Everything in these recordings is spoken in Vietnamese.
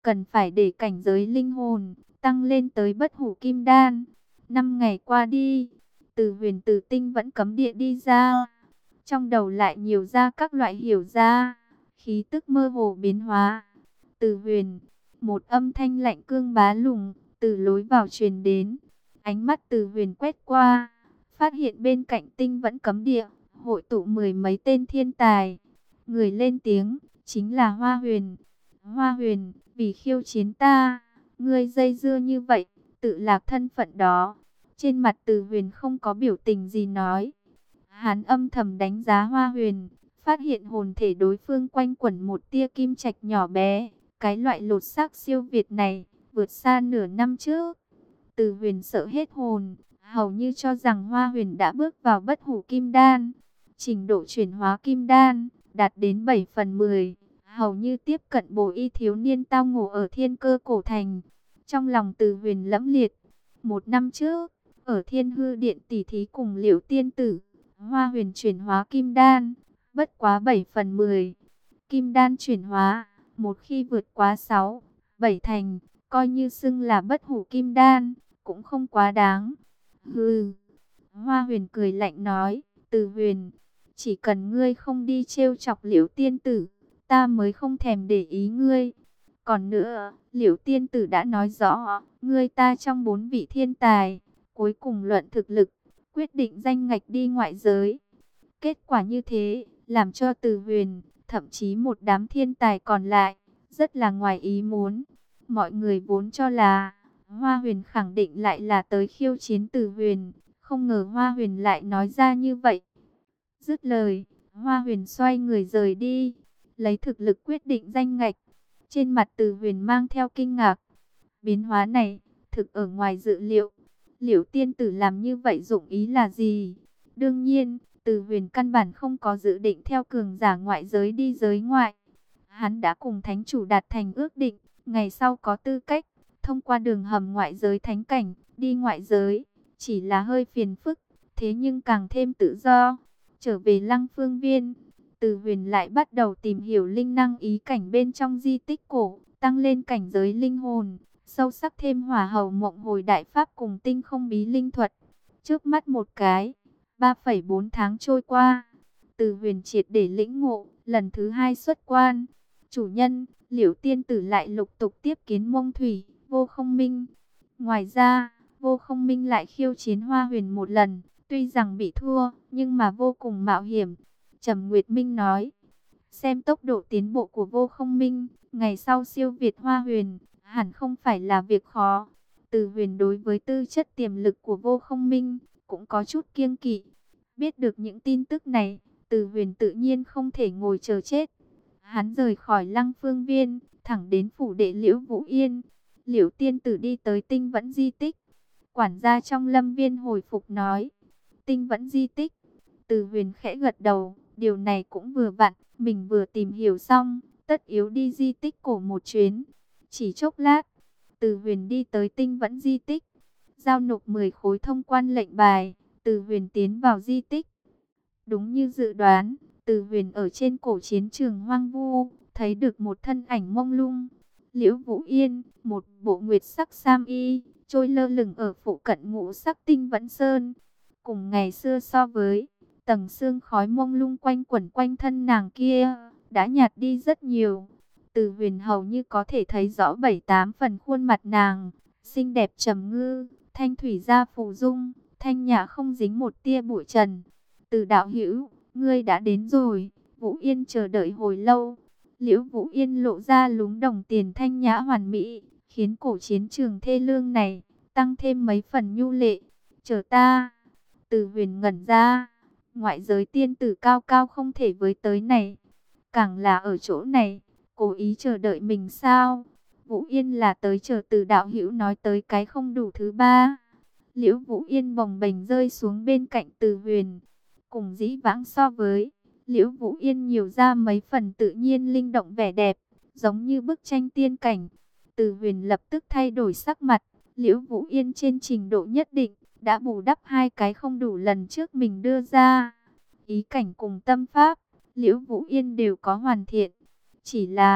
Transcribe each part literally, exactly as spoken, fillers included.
cần phải để cảnh giới linh hồn tăng lên tới bất hủ kim đan. Năm ngày qua đi, Từ Huyền từ tinh vẫn cấm địa đi ra, trong đầu lại nhiều ra các loại hiểu ra, khí tức mơ hồ biến hóa. Từ Huyền, một âm thanh lạnh cương bá lùng từ lối vào truyền đến. Ánh mắt Từ Huyền quét qua, phát hiện bên cạnh tinh vẫn cấm địa hội tụ mười mấy tên thiên tài. Người lên tiếng chính là Hoa Huyền. Hoa Huyền, vì khiêu chiến ta, ngươi dây dưa như vậy, tự lạc thân phận đó. Trên mặt Từ Huyền không có biểu tình gì nói. Hắn âm thầm đánh giá Hoa Huyền, phát hiện hồn thể đối phương quanh quẩn một tia kim trạch nhỏ bé. Cái loại lột xác siêu việt này, vượt xa nửa năm trước. Từ Huyền sợ hết hồn, hầu như cho rằng Hoa Huyền đã bước vào bất hủ kim đan. Trình độ chuyển hóa kim đan, đạt đến bảy phần mười, hầu như tiếp cận bổ y thiếu niên tao ngộ ở Thiên Cơ Cổ Thành. Trong lòng Từ Huyền lẫm liệt, một năm trước, ở Thiên Hư Điện tỉ thí cùng Liễu Tiên Tử, Hoa Huyền chuyển hóa kim đan, bất quá bảy phần mười. Kim đan chuyển hóa, một khi vượt quá sáu, bảy thành, coi như xưng là bất hủ kim đan, cũng không quá đáng. Hừ, Hoa Huyền cười lạnh nói, Từ Huyền, chỉ cần ngươi không đi trêu chọc Liễu Tiên Tử, ta mới không thèm để ý ngươi. Còn nữa, Liễu Tiên Tử đã nói rõ, ngươi ta trong bốn vị thiên tài, cuối cùng luận thực lực, quyết định danh ngạch đi ngoại giới. Kết quả như thế, làm cho Từ Huyền, thậm chí một đám thiên tài còn lại, rất là ngoài ý muốn. Mọi người vốn cho là, Hoa Huyền khẳng định lại là tới khiêu chiến Từ Huyền, không ngờ Hoa Huyền lại nói ra như vậy. Dứt lời, Hoa Huyền xoay người rời đi, lấy thực lực quyết định danh ngạch. Trên mặt Từ Huyền mang theo kinh ngạc. Biến hóa này, thực ở ngoài dự liệu. Liễu Tiên Tử làm như vậy dụng ý là gì? Đương nhiên, Từ Huyền căn bản không có dự định theo cường giả ngoại giới đi giới ngoại. Hắn đã cùng thánh chủ đạt thành ước định, ngày sau có tư cách, thông qua đường hầm ngoại giới thánh cảnh, đi ngoại giới. Chỉ là hơi phiền phức, thế nhưng càng thêm tự do. Trở về Lăng Phương Viên, Từ Huyền lại bắt đầu tìm hiểu linh năng ý cảnh bên trong di tích cổ, tăng lên cảnh giới linh hồn, sâu sắc thêm hỏa hầu mộng hồi đại pháp cùng tinh không bí linh thuật. Trước mắt một cái, ba phẩy bốn tháng trôi qua, Từ Huyền triệt để lĩnh ngộ, lần thứ hai xuất quan. Chủ nhân, Liễu Tiên Tử lại lục tục tiếp kiến Mông Thủy, Vô Không Minh. Ngoài ra, Vô Không Minh lại khiêu chiến Hoa Huyền một lần, tuy rằng bị thua, nhưng mà vô cùng mạo hiểm. Trầm Nguyệt Minh nói, xem tốc độ tiến bộ của Vô Không Minh, ngày sau siêu việt Hoa Huyền, hẳn không phải là việc khó. Từ Huyền đối với tư chất tiềm lực của Vô Không Minh, cũng có chút kiêng kỵ. Biết được những tin tức này, Từ Huyền tự nhiên không thể ngồi chờ chết. Hắn rời khỏi Lăng Phương Viên, thẳng đến phủ đệ Liễu Vũ Yên. Liễu Tiên Tử đi tới Tinh Vẫn di tích. Quản gia trong Lâm Viên hồi phục nói, Tinh Vẫn di tích. Từ Huyền khẽ gật đầu, điều này cũng vừa vặn, mình vừa tìm hiểu xong, tất yếu đi di tích cổ một chuyến. Chỉ chốc lát, Từ Huyền đi tới Tinh Vẫn di tích, giao nộp mười khối thông quan lệnh bài, Từ Huyền tiến vào di tích. Đúng như dự đoán, Từ Huyền ở trên cổ chiến trường hoang vu, thấy được một thân ảnh mông lung. Liễu Vũ Yên, một bộ nguyệt sắc sam y, trôi lơ lửng ở phụ cận ngũ sắc Tinh Vẫn Sơn. Cùng ngày xưa so với, tầng sương khói mông lung quanh quẩn quanh thân nàng kia, đã nhạt đi rất nhiều. Từ Huyền hầu như có thể thấy rõ bảy tám phần khuôn mặt nàng, xinh đẹp trầm ngư, thanh thủy gia phù dung, thanh nhã không dính một tia bụi trần. Từ đạo hữu, ngươi đã đến rồi, Vũ Yên chờ đợi hồi lâu. Liễu Vũ Yên lộ ra lúm đồng tiền thanh nhã hoàn mỹ, khiến cổ chiến trường thê lương này tăng thêm mấy phần nhu lệ. Chờ ta. Từ Huyền ngẩn ra, ngoại giới tiên tử cao cao không thể với tới này, càng là ở chỗ này, cố ý chờ đợi mình sao? Vũ Yên là tới chờ Từ đạo hữu nói tới cái không đủ thứ ba. Liễu Vũ Yên bồng bềnh rơi xuống bên cạnh Từ Huyền, cùng dĩ vãng so với, Liễu Vũ Yên nhiều ra mấy phần tự nhiên linh động vẻ đẹp, giống như bức tranh tiên cảnh. Từ Huyền lập tức thay đổi sắc mặt, Liễu Vũ Yên trên trình độ nhất định đã bù đắp hai cái không đủ lần trước mình đưa ra. Ý cảnh cùng tâm pháp, Liễu Vũ Yên đều có hoàn thiện, chỉ là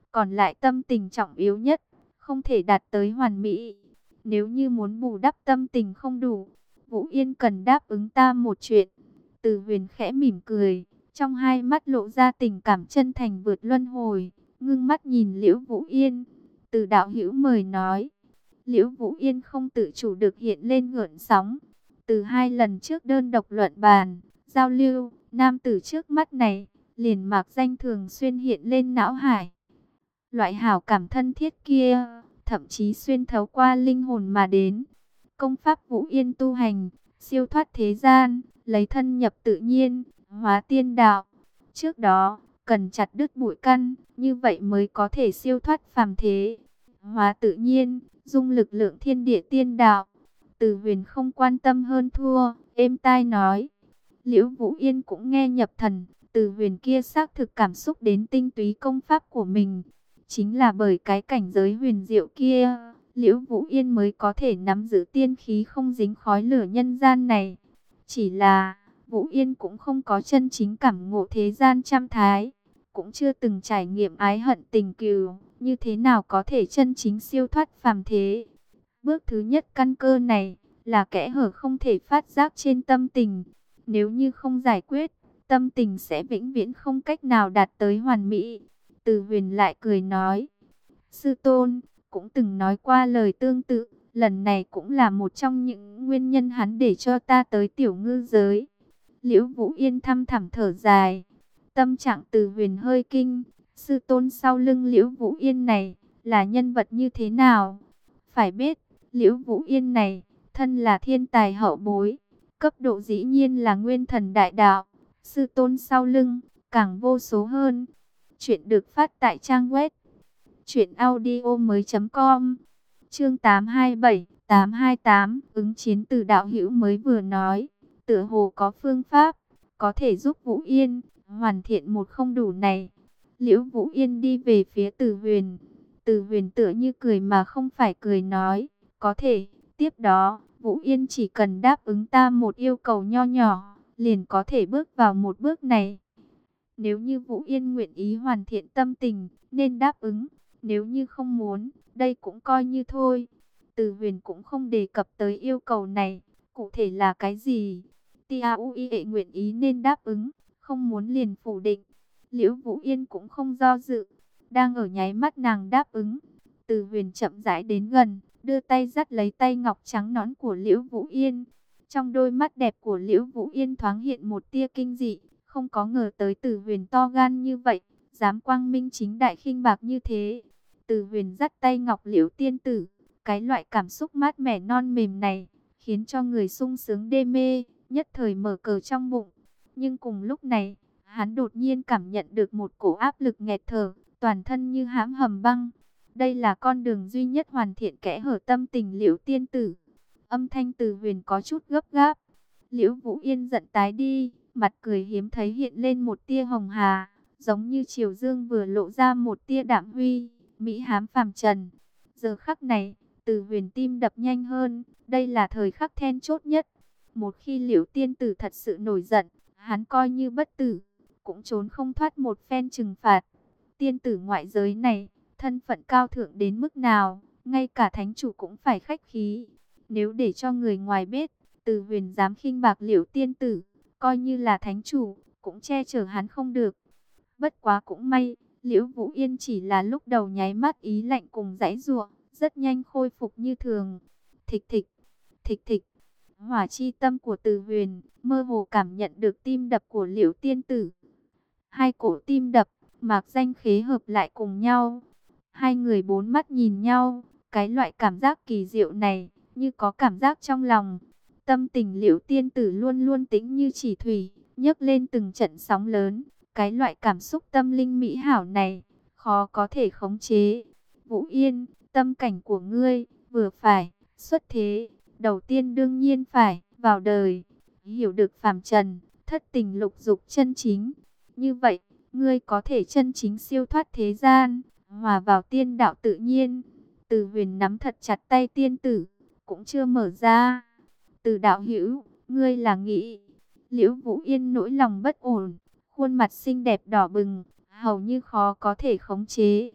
Còn lại tâm tình trọng yếu nhất, không thể đạt tới hoàn mỹ. Nếu như muốn bù đắp tâm tình không đủ, Vũ Yên cần đáp ứng ta một chuyện. Từ Huyền khẽ mỉm cười, trong hai mắt lộ ra tình cảm chân thành vượt luân hồi, ngưng mắt nhìn Liễu Vũ Yên. Từ đạo hữu mời nói. Liễu Vũ Yên không tự chủ được hiện lên gợn sóng. Từ hai lần trước đơn độc luận bàn, giao lưu, nam tử trước mắt này, liền mạc danh thường xuyên hiện lên não hải. Loại hảo cảm thân thiết kia, thậm chí xuyên thấu qua linh hồn mà đến. Công pháp Vũ Yên tu hành, siêu thoát thế gian, lấy thân nhập tự nhiên, hóa tiên đạo. Trước đó, cần chặt đứt bụi căn, như vậy mới có thể siêu thoát phàm thế. Hóa tự nhiên, dung lực lượng thiên địa tiên đạo. Từ Huyền không quan tâm hơn thua, êm tai nói. Liễu Vũ Yên cũng nghe nhập thần, Từ Huyền kia xác thực cảm xúc đến tinh túy công pháp của mình. Chính là bởi cái cảnh giới huyền diệu kia, Liễu Vũ Yên mới có thể nắm giữ tiên khí không dính khói lửa nhân gian này. Chỉ là, Vũ Yên cũng không có chân chính cảm ngộ thế gian trăm thái, cũng chưa từng trải nghiệm ái hận tình cừu, như thế nào có thể chân chính siêu thoát phàm thế. Bước thứ nhất căn cơ này, là kẽ hở không thể phát giác trên tâm tình. Nếu như không giải quyết, tâm tình sẽ vĩnh viễn không cách nào đạt tới hoàn mỹ. Từ Huyền lại cười nói, sư tôn cũng từng nói qua lời tương tự, lần này cũng là một trong những nguyên nhân hắn để cho ta tới tiểu ngư giới. Liễu Vũ Yên thăm thẳm thở dài, tâm trạng Từ Huyền hơi kinh, sư tôn sau lưng Liễu Vũ Yên này là nhân vật như thế nào? Phải biết, Liễu Vũ Yên này, thân là thiên tài hậu bối, cấp độ dĩ nhiên là nguyên thần đại đạo, sư tôn sau lưng càng vô số hơn. Chuyện được phát tại trang web truyện audio mới chấm com. Chương tám hai bảy, tám hai tám, ứng chiến. Từ đạo hữu mới vừa nói, tựa hồ có phương pháp có thể giúp Vũ Yên hoàn thiện một không đủ này. Liễu Vũ Yên đi về phía Từ Huyền. Từ Huyền tựa như cười mà không phải cười nói, có thể. Tiếp đó, Vũ Yên chỉ cần đáp ứng ta một yêu cầu nho nhỏ, liền có thể bước vào một bước này. Nếu như Vũ Yên nguyện ý hoàn thiện tâm tình, nên đáp ứng. Nếu như không muốn, đây cũng coi như thôi. Từ Huyền cũng không đề cập tới yêu cầu này, cụ thể là cái gì. Tia Uy nguyện ý nên đáp ứng, không muốn liền phủ định. Liễu Vũ Yên cũng không do dự, đang ở nháy mắt nàng đáp ứng. Từ Huyền chậm rãi đến gần, đưa tay dắt lấy tay ngọc trắng nõn của Liễu Vũ Yên. Trong đôi mắt đẹp của Liễu Vũ Yên thoáng hiện một tia kinh dị, không có ngờ tới Từ Huyền to gan như vậy, dám quang minh chính đại khinh bạc như thế. Từ Huyền dắt tay ngọc Liễu tiên tử, cái loại cảm xúc mát mẻ non mềm này, khiến cho người sung sướng đê mê, nhất thời mở cờ trong bụng. Nhưng cùng lúc này, hắn đột nhiên cảm nhận được một cổ áp lực nghẹt thở, toàn thân như hãm hầm băng. Đây là con đường duy nhất hoàn thiện kẽ hở tâm tình Liễu tiên tử. Âm thanh Từ Huyền có chút gấp gáp. Liễu Vũ Yên giận tái đi, mặt cười hiếm thấy hiện lên một tia hồng hà, giống như chiều dương vừa lộ ra một tia đạm huy, mỹ hám phàm trần. Giờ khắc này, Từ Huyền tim đập nhanh hơn, đây là thời khắc then chốt nhất. Một khi Liễu tiên tử thật sự nổi giận, hắn coi như bất tử, cũng trốn không thoát một phen trừng phạt. Tiên tử ngoại giới này, thân phận cao thượng đến mức nào, ngay cả thánh chủ cũng phải khách khí. Nếu để cho người ngoài biết, Từ Huyền dám khinh bạc Liễu tiên tử, coi như là thánh chủ, cũng che chở hắn không được. Bất quá cũng may, Liễu Vũ Yên chỉ là lúc đầu nháy mắt ý lạnh cùng giãy giụa, rất nhanh khôi phục như thường. Thịch thịch, thịch thịch, hỏa chi tâm của Từ Huyền mơ hồ cảm nhận được tim đập của Liễu tiên tử. Hai cổ tim đập, mạc danh khế hợp lại cùng nhau. Hai người bốn mắt nhìn nhau, cái loại cảm giác kỳ diệu này, như có cảm giác trong lòng. Tâm tình Liễu tiên tử luôn luôn tĩnh như chỉ thủy, nhấc lên từng trận sóng lớn. Cái loại cảm xúc tâm linh mỹ hảo này, khó có thể khống chế. Vũ Yên, tâm cảnh của ngươi, vừa phải, xuất thế. Đầu tiên đương nhiên phải, vào đời, hiểu được phàm trần, thất tình lục dục chân chính. Như vậy, ngươi có thể chân chính siêu thoát thế gian, hòa vào tiên đạo tự nhiên. Từ Huyền nắm thật chặt tay tiên tử, cũng chưa mở ra. Từ đạo hữu, ngươi là nghĩ. Liễu Vũ Yên nỗi lòng bất ổn, khuôn mặt xinh đẹp đỏ bừng, hầu như khó có thể khống chế.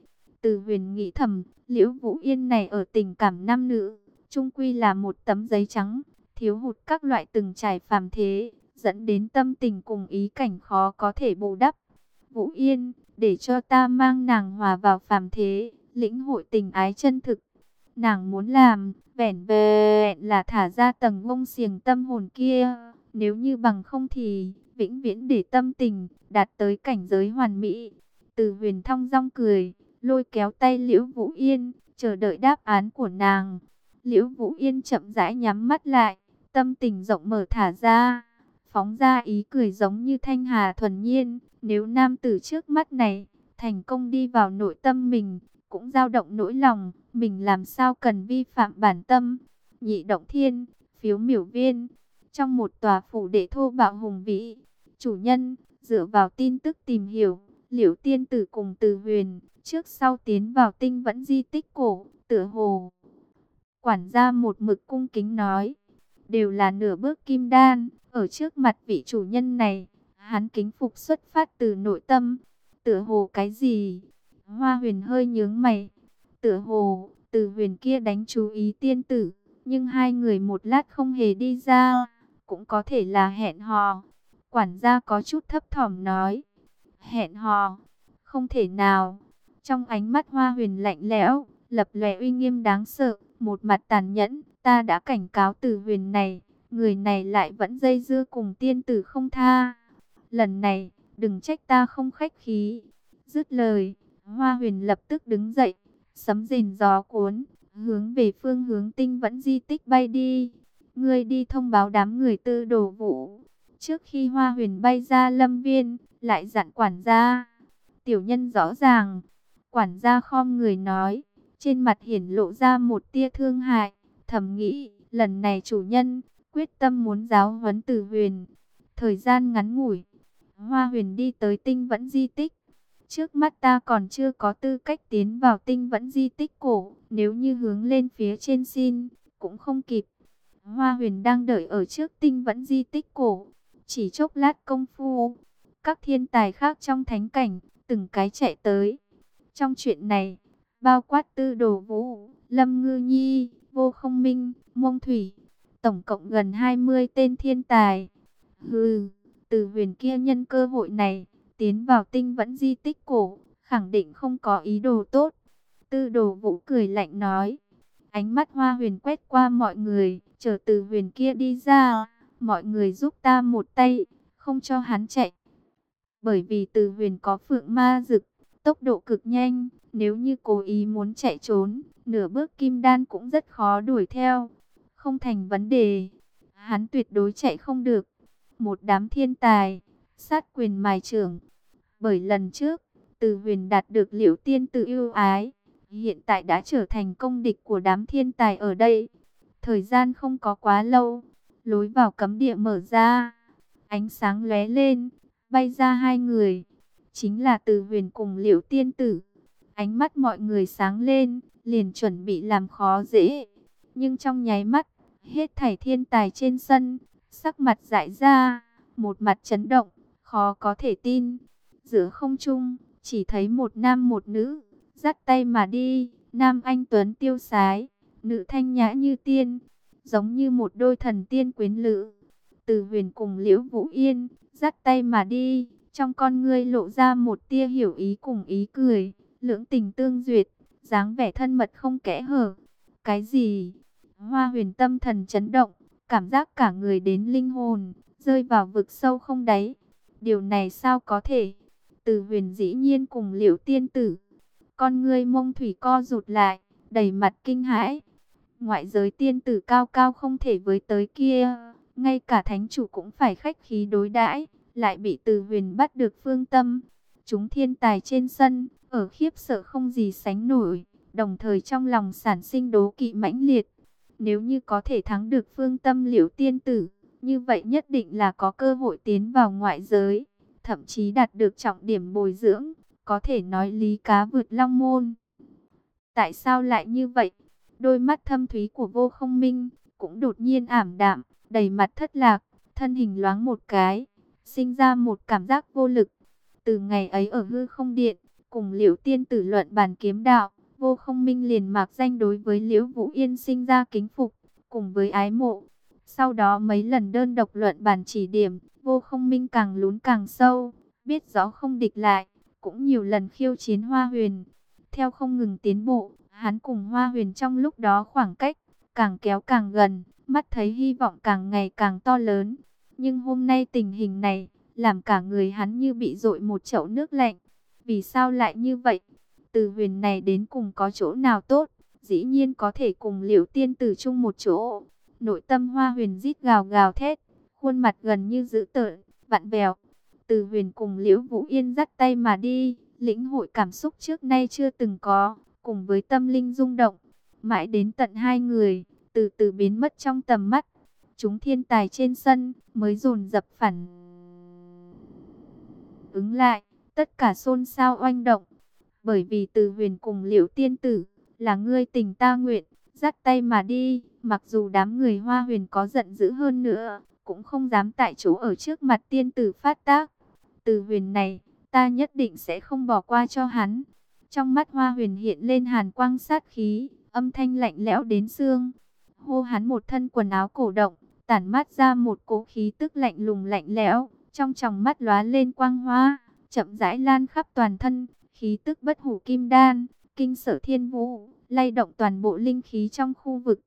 Từ Huyền nghĩ thầm, Liễu Vũ Yên này ở tình cảm nam nữ, chung quy là một tấm giấy trắng, thiếu hụt các loại từng trải phàm thế, dẫn đến tâm tình cùng ý cảnh khó có thể bù đắp. Vũ Yên, để cho ta mang nàng hòa vào phàm thế, lĩnh hội tình ái chân thực. Nàng muốn làm, vẻn vẹn là thả ra tầng gông xiềng tâm hồn kia, nếu như bằng không thì vĩnh viễn để tâm tình đạt tới cảnh giới hoàn mỹ. Từ Huyền thong dong cười, lôi kéo tay Liễu Vũ Yên, chờ đợi đáp án của nàng. Liễu Vũ Yên chậm rãi nhắm mắt lại, tâm tình rộng mở thả ra, phóng ra ý cười giống như thanh hà thuần nhiên. Nếu nam tử trước mắt này thành công đi vào nội tâm mình, cũng dao động nỗi lòng, mình làm sao cần vi phạm bản tâm. Nhị Động Thiên, Phiếu Miểu Viên, trong một tòa phủ đệ thô bạo hùng vĩ. Chủ nhân, dựa vào tin tức tìm hiểu, Liễu tiên tử cùng Từ Huyền trước sau tiến vào Tinh Vẫn di tích cổ, tựa hồ. Quản gia một mực cung kính nói, đều là nửa bước kim đan, ở trước mặt vị chủ nhân này, hắn kính phục xuất phát từ nội tâm. Tựa hồ cái gì? Hoa Huyền hơi nhướng mày. Tựa hồ, Từ Huyền kia đánh chú ý tiên tử, nhưng hai người một lát không hề đi ra, cũng có thể là hẹn hò. Quản gia có chút thấp thỏm nói, hẹn hò? Không thể nào. Trong ánh mắt Hoa Huyền lạnh lẽo, lập lòe uy nghiêm đáng sợ, một mặt tàn nhẫn. Ta đã cảnh cáo Từ Huyền này, người này lại vẫn dây dưa cùng tiên tử không tha. Lần này, đừng trách ta không khách khí. Dứt lời, Hoa Huyền lập tức đứng dậy, sấm rền gió cuốn, hướng về phương hướng Tinh Vẫn di tích bay đi. Ngươi đi thông báo đám người Tư Đồ Vũ. Trước khi Hoa Huyền bay ra lâm viên, lại dặn quản gia. Tiểu nhân rõ ràng. Quản gia khom người nói, trên mặt hiển lộ ra một tia thương hại, thầm nghĩ, lần này chủ nhân quyết tâm muốn giáo huấn Từ Huyền. Thời gian ngắn ngủi, Hoa Huyền đi tới Tinh Vẫn di tích. Trước mắt ta còn chưa có tư cách tiến vào Tinh Vẫn di tích cổ, nếu như hướng lên phía trên xin, cũng không kịp. Hoa Huyền đang đợi ở trước Tinh Vẫn di tích cổ. Chỉ chốc lát công phu, các thiên tài khác trong thánh cảnh, từng cái chạy tới. Trong chuyện này, bao quát Tư Đồ Vũ, Lâm Ngư Nhi, Vô Không Minh, Mông Thủy, tổng cộng gần hai mươi tên thiên tài. Hừ, Từ Huyền kia nhân cơ hội này, tiến vào Tinh Vẫn di tích cổ, khẳng định không có ý đồ tốt. Tư Đồ Vũ cười lạnh nói. Ánh mắt Hoa Huyền quét qua mọi người, chờ Từ Huyền kia đi ra, mọi người giúp ta một tay, không cho hắn chạy. Bởi vì Từ Huyền có Phượng Ma Dực, tốc độ cực nhanh, nếu như cố ý muốn chạy trốn, nửa bước kim đan cũng rất khó đuổi theo. Không thành vấn đề, hắn tuyệt đối chạy không được. Một đám thiên tài, sát quyền mài trưởng. Bởi lần trước, Từ Huyền đạt được Liễu tiên tử ưu ái, hiện tại đã trở thành công địch của đám thiên tài ở đây. Thời gian không có quá lâu, lối vào cấm địa mở ra, ánh sáng lóe lên, bay ra hai người, chính là Từ Huyền cùng Liễu tiên tử. Ánh mắt mọi người sáng lên, liền chuẩn bị làm khó dễ, nhưng trong nháy mắt, hết thảy thiên tài trên sân, sắc mặt dại ra, một mặt chấn động, khó có thể tin. Giữa không trung, chỉ thấy một nam một nữ, dắt tay mà đi, nam anh tuấn tiêu sái, nữ thanh nhã như tiên, giống như một đôi thần tiên quyến lữ. Từ Huyền cùng Liễu Vũ Yên, dắt tay mà đi, trong con ngươi lộ ra một tia hiểu ý cùng ý cười, lưỡng tình tương duyệt, dáng vẻ thân mật không kẽ hở. Cái gì? Hoa Huyền tâm thần chấn động, cảm giác cả người đến linh hồn, rơi vào vực sâu không đáy. Điều này sao có thể? Từ Huyền dĩ nhiên cùng Liễu tiên tử. Con ngươi Mông Thủy co rụt lại, đầy mặt kinh hãi. Ngoại giới tiên tử cao cao không thể với tới kia, ngay cả thánh chủ cũng phải khách khí đối đãi, lại bị Từ Huyền bắt được phương tâm. Chúng thiên tài trên sân, ở khiếp sợ không gì sánh nổi, đồng thời trong lòng sản sinh đố kỵ mãnh liệt. Nếu như có thể thắng được phương tâm Liễu tiên tử, như vậy nhất định là có cơ hội tiến vào ngoại giới, thậm chí đạt được trọng điểm bồi dưỡng, có thể nói lý cá vượt long môn. Tại sao lại như vậy? Đôi mắt thâm thúy của Vô Không Minh cũng đột nhiên ảm đạm, đầy mặt thất lạc, thân hình loáng một cái, sinh ra một cảm giác vô lực. Từ ngày ấy ở hư không điện, cùng Liễu tiên tử luận bàn kiếm đạo, Vô Không Minh liền mạc danh đối với Liễu Vũ Yên sinh ra kính phục, cùng với ái mộ. Sau đó mấy lần đơn độc luận bàn chỉ điểm, Vô Không Minh càng lún càng sâu, biết rõ không địch lại, cũng nhiều lần khiêu chiến Hoa Huyền. Theo không ngừng tiến bộ, hắn cùng Hoa Huyền trong lúc đó khoảng cách càng kéo càng gần, mắt thấy hy vọng càng ngày càng to lớn. Nhưng hôm nay tình hình này, làm cả người hắn như bị dội một chậu nước lạnh. Vì sao lại như vậy? Từ Huyền này đến cùng có chỗ nào tốt? Dĩ nhiên có thể cùng Liễu tiên tử chung một chỗ. Nội tâm Hoa Huyền rít gào gào thét, khuôn mặt gần như dữ tợn, vặn vẹo. Từ Huyền cùng Liễu Vũ Yên dắt tay mà đi, lĩnh hội cảm xúc trước nay chưa từng có, cùng với tâm linh rung động, mãi đến tận hai người từ từ biến mất trong tầm mắt. Chúng thiên tài trên sân mới dồn dập phản ứng lại, tất cả xôn xao oanh động, bởi vì Từ Huyền cùng Liễu tiên tử là ngươi tình ta nguyện, dắt tay mà đi. Mặc dù đám người Hoa Huyền có giận dữ hơn nữa, cũng không dám tại chỗ ở trước mặt tiên tử phát tác. Từ Huyền này, ta nhất định sẽ không bỏ qua cho hắn. Trong mắt Hoa Huyền hiện lên hàn quang sát khí, âm thanh lạnh lẽo đến xương. Hô hắn một thân quần áo cổ động, tản mát ra một cỗ khí tức lạnh lùng lạnh lẽo, trong tròng mắt lóa lên quang hoa, chậm rãi lan khắp toàn thân, khí tức bất hủ kim đan, kinh sở thiên vũ, lay động toàn bộ linh khí trong khu vực.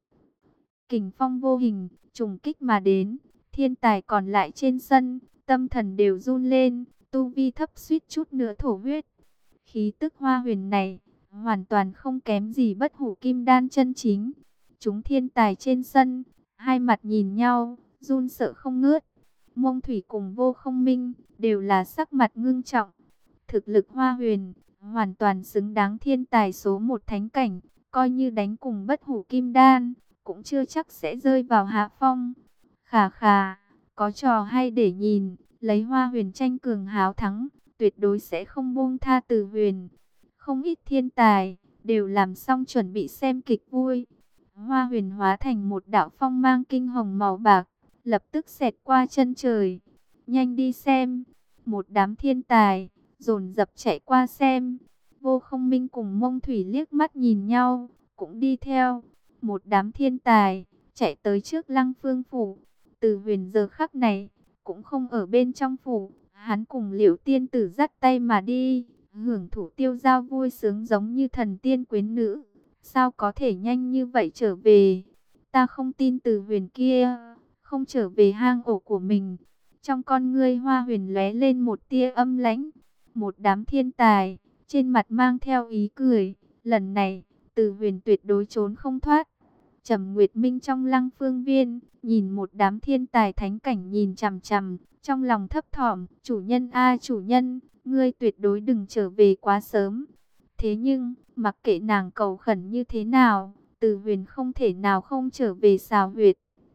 Kình phong vô hình, trùng kích mà đến, thiên tài còn lại trên sân, tâm thần đều run lên, tu vi thấp suýt chút nữa thổ huyết. Khí tức Hoa Huyền này, hoàn toàn không kém gì bất hủ kim đan chân chính. Chúng thiên tài trên sân, hai mặt nhìn nhau, run sợ không ngớt. Mông Thủy cùng Vô Không Minh, đều là sắc mặt ngưng trọng. Thực lực Hoa Huyền, hoàn toàn xứng đáng thiên tài số một thánh cảnh, coi như đánh cùng bất hủ kim đan, cũng chưa chắc sẽ rơi vào hạ phong. Khà khà, có trò hay để nhìn, lấy Hoa Huyền tranh cường háo thắng, tuyệt đối sẽ không buông tha Từ Huyền. Không ít thiên tài, đều làm xong chuẩn bị xem kịch vui. Hoa Huyền hóa thành một đạo phong mang kinh hồng màu bạc, lập tức xẹt qua chân trời. Nhanh đi xem, một đám thiên tài, dồn dập chạy qua xem. Vô Không Minh cùng Mông Thủy liếc mắt nhìn nhau, cũng đi theo. Một đám thiên tài, chạy tới trước Lăng Phương phủ. Từ Huyền giờ khắc này, cũng không ở bên trong phủ. Hắn cùng Liễu tiên tử dắt tay mà đi, hưởng thụ tiêu dao vui sướng giống như thần tiên quyến nữ. Sao có thể nhanh như vậy trở về? Ta không tin Từ Huyền kia không trở về hang ổ của mình. Trong con ngươi Hoa Huyền lóe lên một tia âm lãnh. Một đám thiên tài, trên mặt mang theo ý cười. Lần này, Từ Huyền tuyệt đối trốn không thoát. Trầm Nguyệt Minh trong Lăng Phương Viên, nhìn một đám thiên tài thánh cảnh nhìn chằm chằm, trong lòng thấp thỏm, chủ nhân a chủ nhân, ngươi tuyệt đối đừng trở về quá sớm. Thế nhưng, mặc kệ nàng cầu khẩn như thế nào, Từ Huyền không thể nào không trở về xào huyệt.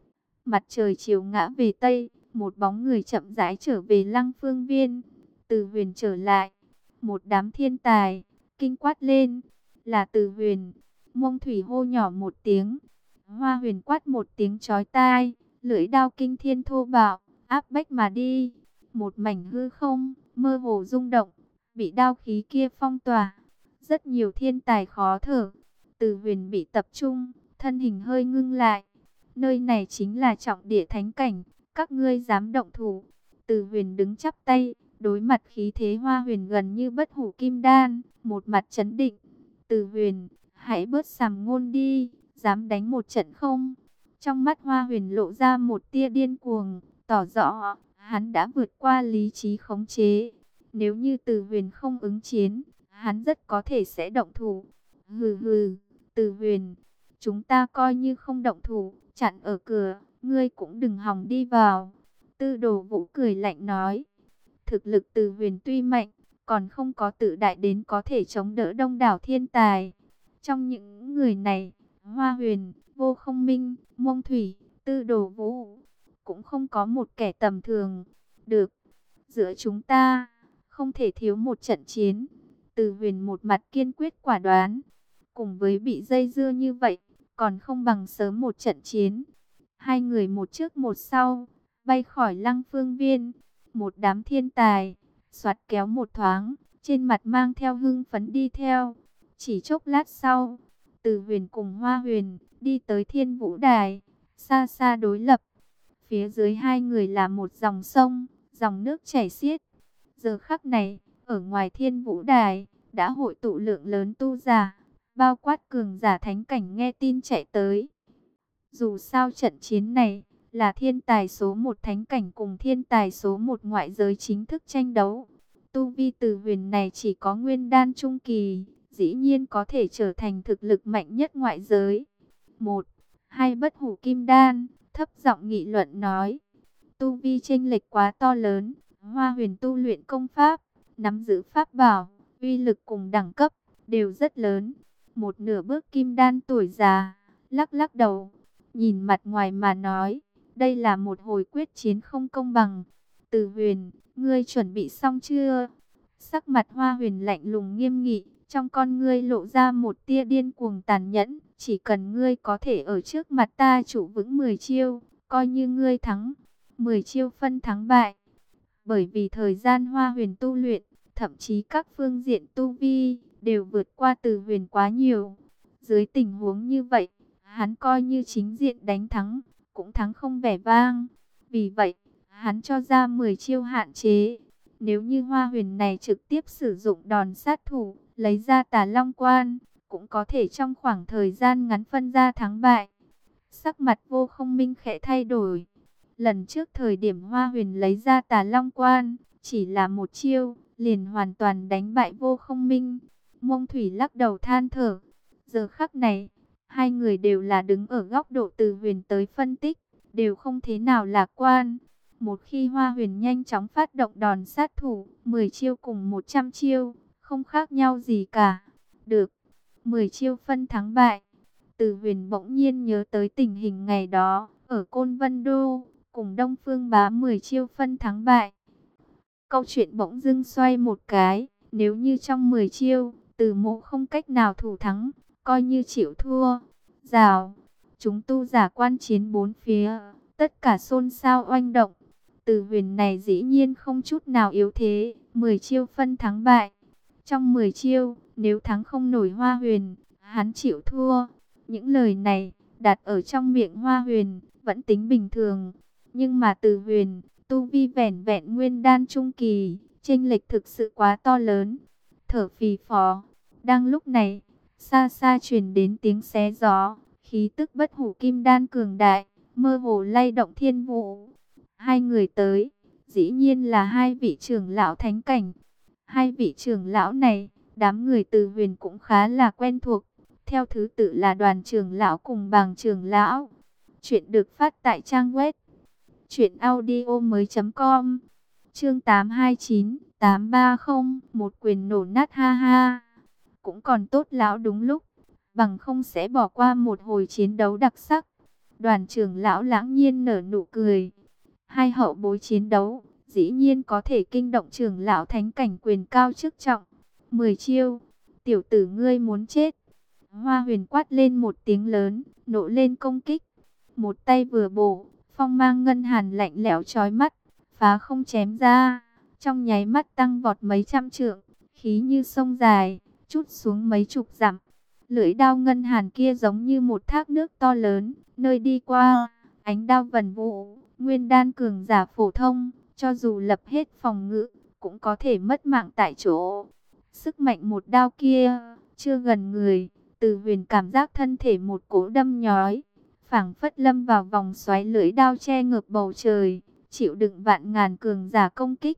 Mặt trời chiều ngã về Tây, một bóng người chậm rãi trở về Lăng Phương Viên. Từ Huyền trở lại, một đám thiên tài, kinh quát lên, là Từ Huyền. Mông Thủy hô nhỏ một tiếng, Hoa Huyền quát một tiếng chói tai, lưỡi đao kinh thiên thô bạo, áp bách mà đi. Một mảnh hư không, mơ hồ rung động, bị đao khí kia phong tỏa. Rất nhiều thiên tài khó thở. Từ Huyền bị tập trung, thân hình hơi ngưng lại. Nơi này chính là trọng địa thánh cảnh, các ngươi dám động thủ. Từ Huyền đứng chắp tay, đối mặt khí thế Hoa Huyền gần như bất hủ kim đan, một mặt trấn định. Từ Huyền, hãy bớt sàm ngôn đi, dám đánh một trận không? Trong mắt Hoa Huyền lộ ra một tia điên cuồng, tỏ rõ hắn đã vượt qua lý trí khống chế. Nếu như Từ Huyền không ứng chiến, hắn rất có thể sẽ động thủ. Hừ hừ, Từ Huyền, chúng ta coi như không động thủ, chặn ở cửa, ngươi cũng đừng hòng đi vào. Tư Đồ Vũ cười lạnh nói, thực lực Từ Huyền tuy mạnh, còn không có tự đại đến có thể chống đỡ đông đảo thiên tài. Trong những người này, Hoa Huyền, Vô Không Minh, Mông Thủy, Tư Đồ Vũ, cũng không có một kẻ tầm thường. Được, giữa chúng ta, không thể thiếu một trận chiến. Từ Huyền một mặt kiên quyết quả đoán, cùng với bị dây dưa như vậy, còn không bằng sớm một trận chiến. Hai người một trước một sau, bay khỏi Lăng Phương Viên. Một đám thiên tài, xoạt kéo một thoáng, trên mặt mang theo hưng phấn đi theo. Chỉ chốc lát sau, Từ Huyền cùng Hoa Huyền đi tới Thiên Vũ Đài, xa xa đối lập. Phía dưới hai người là một dòng sông, dòng nước chảy xiết. Giờ khắc này, ở ngoài Thiên Vũ Đài, đã hội tụ lượng lớn tu giả, bao quát cường giả thánh cảnh nghe tin chạy tới. Dù sao trận chiến này, là thiên tài số một thánh cảnh cùng thiên tài số một ngoại giới chính thức tranh đấu. Tu vi Từ Huyền này chỉ có nguyên đan trung kỳ, dĩ nhiên có thể trở thành thực lực mạnh nhất ngoại giới. Một, hai bất hủ kim đan, thấp giọng nghị luận nói. Tu vi chênh lệch quá to lớn, Hoa Huyền tu luyện công pháp, nắm giữ pháp bảo, uy lực cùng đẳng cấp, đều rất lớn. Một nửa bước kim đan tuổi già, lắc lắc đầu, nhìn mặt ngoài mà nói, đây là một hồi quyết chiến không công bằng. Từ Huyền, ngươi chuẩn bị xong chưa? Sắc mặt Hoa Huyền lạnh lùng nghiêm nghị, trong con ngươi lộ ra một tia điên cuồng tàn nhẫn. Chỉ cần ngươi có thể ở trước mặt ta trụ vững mười chiêu, coi như ngươi thắng. mười chiêu phân thắng bại. Bởi vì thời gian Hoa Huyền tu luyện, thậm chí các phương diện tu vi, đều vượt qua Từ Huyền quá nhiều. Dưới tình huống như vậy, hắn coi như chính diện đánh thắng, cũng thắng không vẻ vang. Vì vậy, hắn cho ra mười chiêu hạn chế. Nếu như Hoa Huyền này trực tiếp sử dụng đòn sát thủ, lấy ra Tà Long Quan, cũng có thể trong khoảng thời gian ngắn phân ra thắng bại. Sắc mặt Vô Không Minh khẽ thay đổi. Lần trước thời điểm Hoa Huyền lấy ra Tà Long Quan, chỉ là một chiêu, liền hoàn toàn đánh bại Vô Không Minh. Mông Thủy lắc đầu than thở. Giờ khắc này, hai người đều là đứng ở góc độ Từ Huyền tới phân tích, đều không thế nào lạc quan. Một khi Hoa Huyền nhanh chóng phát động đòn sát thủ, mười chiêu cùng một trăm chiêu, không khác nhau gì cả. Được, mười chiêu phân thắng bại. Từ Huyền bỗng nhiên nhớ tới tình hình ngày đó, ở Côn Vân Đô, cùng Đông Phương Bá mười chiêu phân thắng bại. Câu chuyện bỗng dưng xoay một cái, nếu như trong mười chiêu, Từ Mộ không cách nào thủ thắng, coi như chịu thua. Rào, chúng tu giả quan chiến bốn phía, tất cả xôn xao oanh động. Từ Huyền này dĩ nhiên không chút nào yếu thế, mười chiêu phân thắng bại. Trong mười chiêu, nếu thắng không nổi Hoa Huyền, hắn chịu thua. Những lời này, đặt ở trong miệng Hoa Huyền, vẫn tính bình thường. Nhưng mà Từ Huyền, tu vi vẻn vẹn nguyên đan trung kỳ, chênh lệch thực sự quá to lớn. Thở phì phò, đang lúc này, xa xa truyền đến tiếng xé gió, khí tức bất hủ kim đan cường đại, mơ hồ lay động thiên vũ. Hai người tới, dĩ nhiên là hai vị trưởng lão thánh cảnh. Hai vị trưởng lão này, đám người Từ Huyền cũng khá là quen thuộc. Theo thứ tự là Đoàn trưởng lão cùng Bàng trưởng lão. Chuyện được phát tại trang web truyện audio mới chấm com. Chương tám hai chín, tám ba không, một quyền nổ nát ha ha. Cũng còn tốt lão đúng lúc, bằng không sẽ bỏ qua một hồi chiến đấu đặc sắc. Đoàn trưởng lão lãng nhiên nở nụ cười. Hai hậu bối chiến đấu, dĩ nhiên có thể kinh động trưởng lão thánh cảnh quyền cao chức trọng. Mười chiêu, tiểu tử ngươi muốn chết. Hoa Huyền quát lên một tiếng lớn, nộ lên công kích. Một tay vừa bổ, phong mang ngân hàn lạnh lẽo chói mắt, phá không chém ra. Trong nháy mắt tăng vọt mấy trăm trượng, khí như sông dài, trút xuống mấy chục dặm. Lưỡi đao ngân hàn kia giống như một thác nước to lớn, nơi đi qua, ánh đao vần vũ. Nguyên đan cường giả phổ thông, cho dù lập hết phòng ngự, cũng có thể mất mạng tại chỗ. Sức mạnh một đao kia, chưa gần người, Từ Huyền cảm giác thân thể một cỗ đâm nhói, phảng phất lâm vào vòng xoáy lưỡi đao che ngược bầu trời, chịu đựng vạn ngàn cường giả công kích.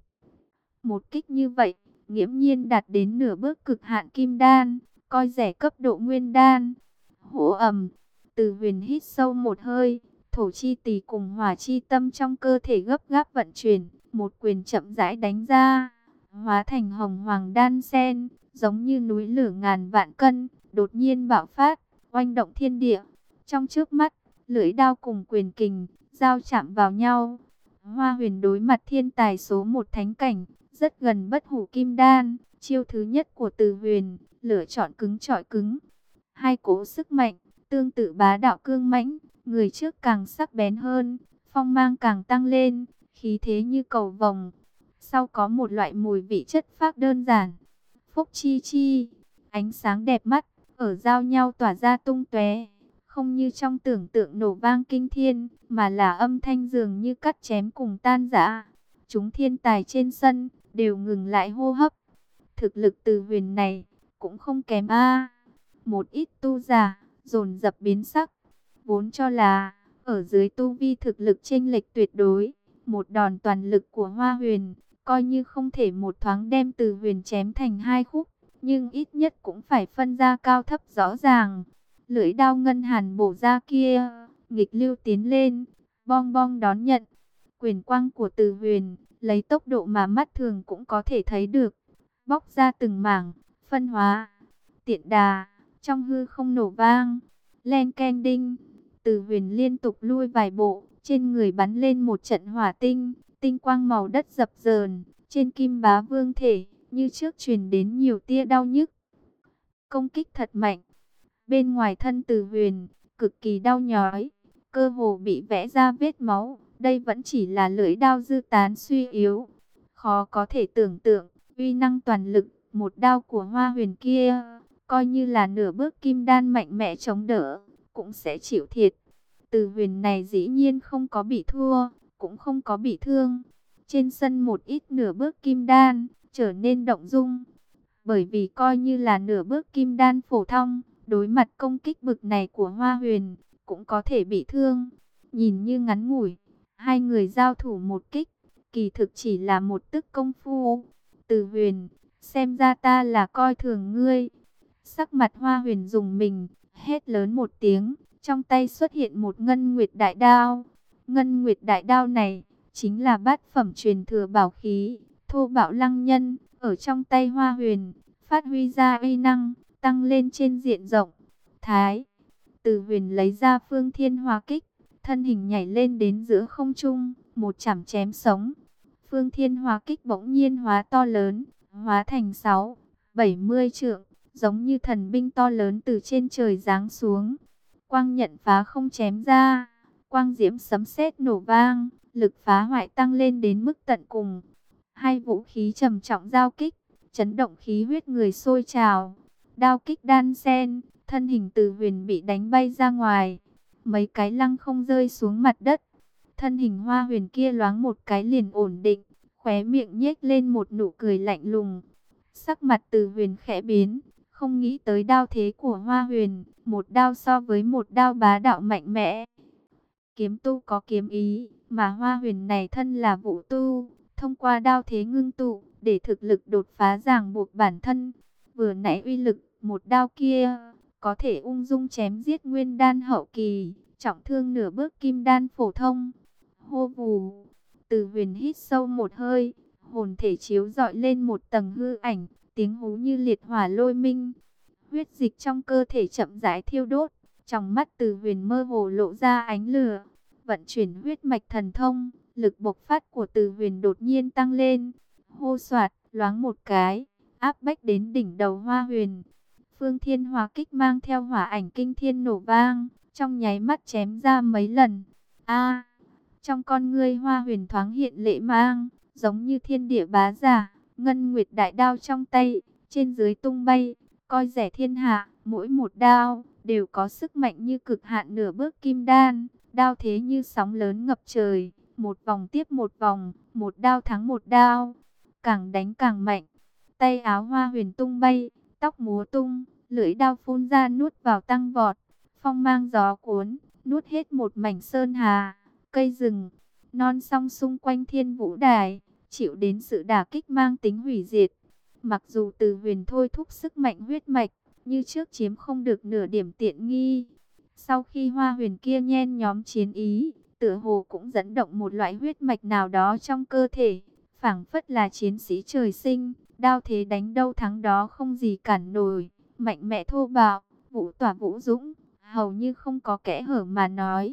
Một kích như vậy, nghiễm nhiên đạt đến nửa bước cực hạn kim đan, coi rẻ cấp độ nguyên đan. Hổ ầm, Từ Huyền hít sâu một hơi, thổ chi tỳ cùng hỏa chi tâm trong cơ thể gấp gáp vận chuyển, một quyền chậm rãi đánh ra, hóa thành hồng hoàng đan sen, giống như núi lửa ngàn vạn cân, đột nhiên bạo phát, oanh động thiên địa. Trong chớp mắt, lưỡi đao cùng quyền kình giao chạm vào nhau. Hoa Huyền đối mặt thiên tài số một thánh cảnh, rất gần bất hủ kim đan. Chiêu thứ nhất của Từ Huyền, lựa chọn cứng chọi cứng. Hai cỗ sức mạnh, tương tự bá đạo cương mãnh, người trước càng sắc bén hơn, phong mang càng tăng lên, khí thế như cầu vồng. Sau có một loại mùi vị chất phác đơn giản, phốc chi chi, ánh sáng đẹp mắt, ở giao nhau tỏa ra tung tóe, không như trong tưởng tượng nổ vang kinh thiên, mà là âm thanh dường như cắt chém cùng tan rã. Chúng thiên tài trên sân đều ngừng lại hô hấp. Thực lực Từ Huyền này cũng không kém a. Một ít tu giả dồn dập biến sắc, vốn cho là ở dưới tu vi thực lực chênh lệch tuyệt đối, một đòn toàn lực của Hoa Huyền coi như không thể một thoáng đem Từ Huyền chém thành hai khúc, nhưng ít nhất cũng phải phân ra cao thấp rõ ràng. Lưỡi đao ngân hàn bổ ra kia, nghịch lưu tiến lên, bong bong đón nhận. Quyền quang của Từ Huyền, lấy tốc độ mà mắt thường cũng có thể thấy được, bóc ra từng mảng, phân hóa. Tiện đà, trong hư không nổ vang, len ken đinh. Từ Huyền liên tục lui vài bộ, trên người bắn lên một trận hỏa tinh, tinh quang màu đất dập dờn, trên Kim Bá Vương thể, như trước truyền đến nhiều tia đau nhức. Công kích thật mạnh. Bên ngoài thân Từ Huyền, cực kỳ đau nhói, cơ hồ bị vẽ ra vết máu. Đây vẫn chỉ là lưỡi đao dư tán suy yếu. Khó có thể tưởng tượng, uy năng toàn lực, một đao của Hoa Huyền kia, coi như là nửa bước kim đan mạnh mẽ chống đỡ, cũng sẽ chịu thiệt. Từ Huyền này dĩ nhiên không có bị thua, cũng không có bị thương. Trên sân một ít nửa bước kim đan, trở nên động dung. Bởi vì coi như là nửa bước kim đan phổ thông, đối mặt công kích bực này của Hoa Huyền, cũng có thể bị thương. Nhìn như ngắn ngủi, hai người giao thủ một kích, kỳ thực chỉ là một tức công phu. Từ Huyền, xem ra ta là coi thường ngươi. Sắc mặt Hoa Huyền rùng mình, hét lớn một tiếng, trong tay xuất hiện một ngân nguyệt đại đao. Ngân nguyệt đại đao này, chính là bát phẩm truyền thừa bảo khí, thô bạo lăng nhân, ở trong tay Hoa Huyền, phát huy ra uy năng, tăng lên trên diện rộng. Thái, Từ Huyền lấy ra Phương Thiên Hỏa Kích, thân hình nhảy lên đến giữa không trung, một chảm chém sống. Phương Thiên Hỏa Kích bỗng nhiên hóa to lớn, hóa thành sáu, bảy mươi trượng, giống như thần binh to lớn từ trên trời giáng xuống. Quang nhận phá không chém ra, quang diễm sấm sét nổ vang, lực phá hoại tăng lên đến mức tận cùng. Hai vũ khí trầm trọng giao kích, chấn động khí huyết người sôi trào. Đao kích đan sen, thân hình Từ Huyền bị đánh bay ra ngoài, mấy cái lăng không rơi xuống mặt đất. Thân hình Hoa Huyền kia loáng một cái liền ổn định, khóe miệng nhếch lên một nụ cười lạnh lùng. Sắc mặt Từ Huyền khẽ biến, không nghĩ tới đao thế của Hoa Huyền, một đao so với một đao bá đạo mạnh mẽ. Kiếm tu có kiếm ý, mà Hoa Huyền này thân là vũ tu, thông qua đao thế ngưng tụ, để thực lực đột phá ràng buộc bản thân. Vừa nãy uy lực, một đao kia, có thể ung dung chém giết nguyên đan hậu kỳ, trọng thương nửa bước kim đan phổ thông. Hô vù, Từ Huyền hít sâu một hơi, hồn thể chiếu rọi lên một tầng hư ảnh, tiếng hú như liệt hỏa lôi minh. Huyết dịch trong cơ thể chậm rãi thiêu đốt, trong mắt Từ Huyền mơ hồ lộ ra ánh lửa. Vận chuyển huyết mạch thần thông, lực bộc phát của Từ Huyền đột nhiên tăng lên. Hô soạt, loáng một cái, áp bách đến đỉnh đầu Hoa Huyền. Phương Thiên Hỏa Kích mang theo hỏa ảnh kinh thiên nổ vang, trong nháy mắt chém ra mấy lần. A, trong con ngươi Hoa Huyền thoáng hiện lệ mang, giống như thiên địa bá giả, ngân nguyệt đại đao trong tay, trên dưới tung bay, coi rẻ thiên hạ, mỗi một đao đều có sức mạnh như cực hạn nửa bước kim đan, đao thế như sóng lớn ngập trời, một vòng tiếp một vòng, một đao thắng một đao, càng đánh càng mạnh. Tay áo Hoa Huyền tung bay, tóc múa tung, lưỡi đao phun ra nuốt vào tăng vọt, phong mang gió cuốn, nuốt hết một mảnh sơn hà, cây rừng, non sông xung quanh Thiên Vũ Đài, chịu đến sự đả kích mang tính hủy diệt. Mặc dù Từ Huyền thôi thúc sức mạnh huyết mạch, như trước chiếm không được nửa điểm tiện nghi. Sau khi Hoa Huyền kia nhen nhóm chiến ý, tựa hồ cũng dẫn động một loại huyết mạch nào đó trong cơ thể, phảng phất là chiến sĩ trời sinh, đao thế đánh đâu thắng đó không gì cản nổi, mạnh mẽ thô bạo, vũ tỏa vũ dũng, hầu như không có kẽ hở mà nói.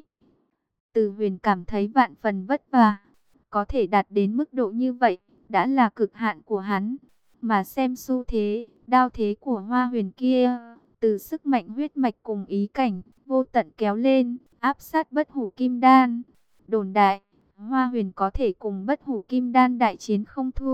Từ Huyền cảm thấy vạn phần vất vả, có thể đạt đến mức độ như vậy, đã là cực hạn của hắn. Mà xem xu thế, đao thế của Hoa Huyền kia, từ sức mạnh huyết mạch cùng ý cảnh, vô tận kéo lên, áp sát bất hủ kim đan. Đồn đại, Hoa Huyền có thể cùng bất hủ kim đan đại chiến không thua,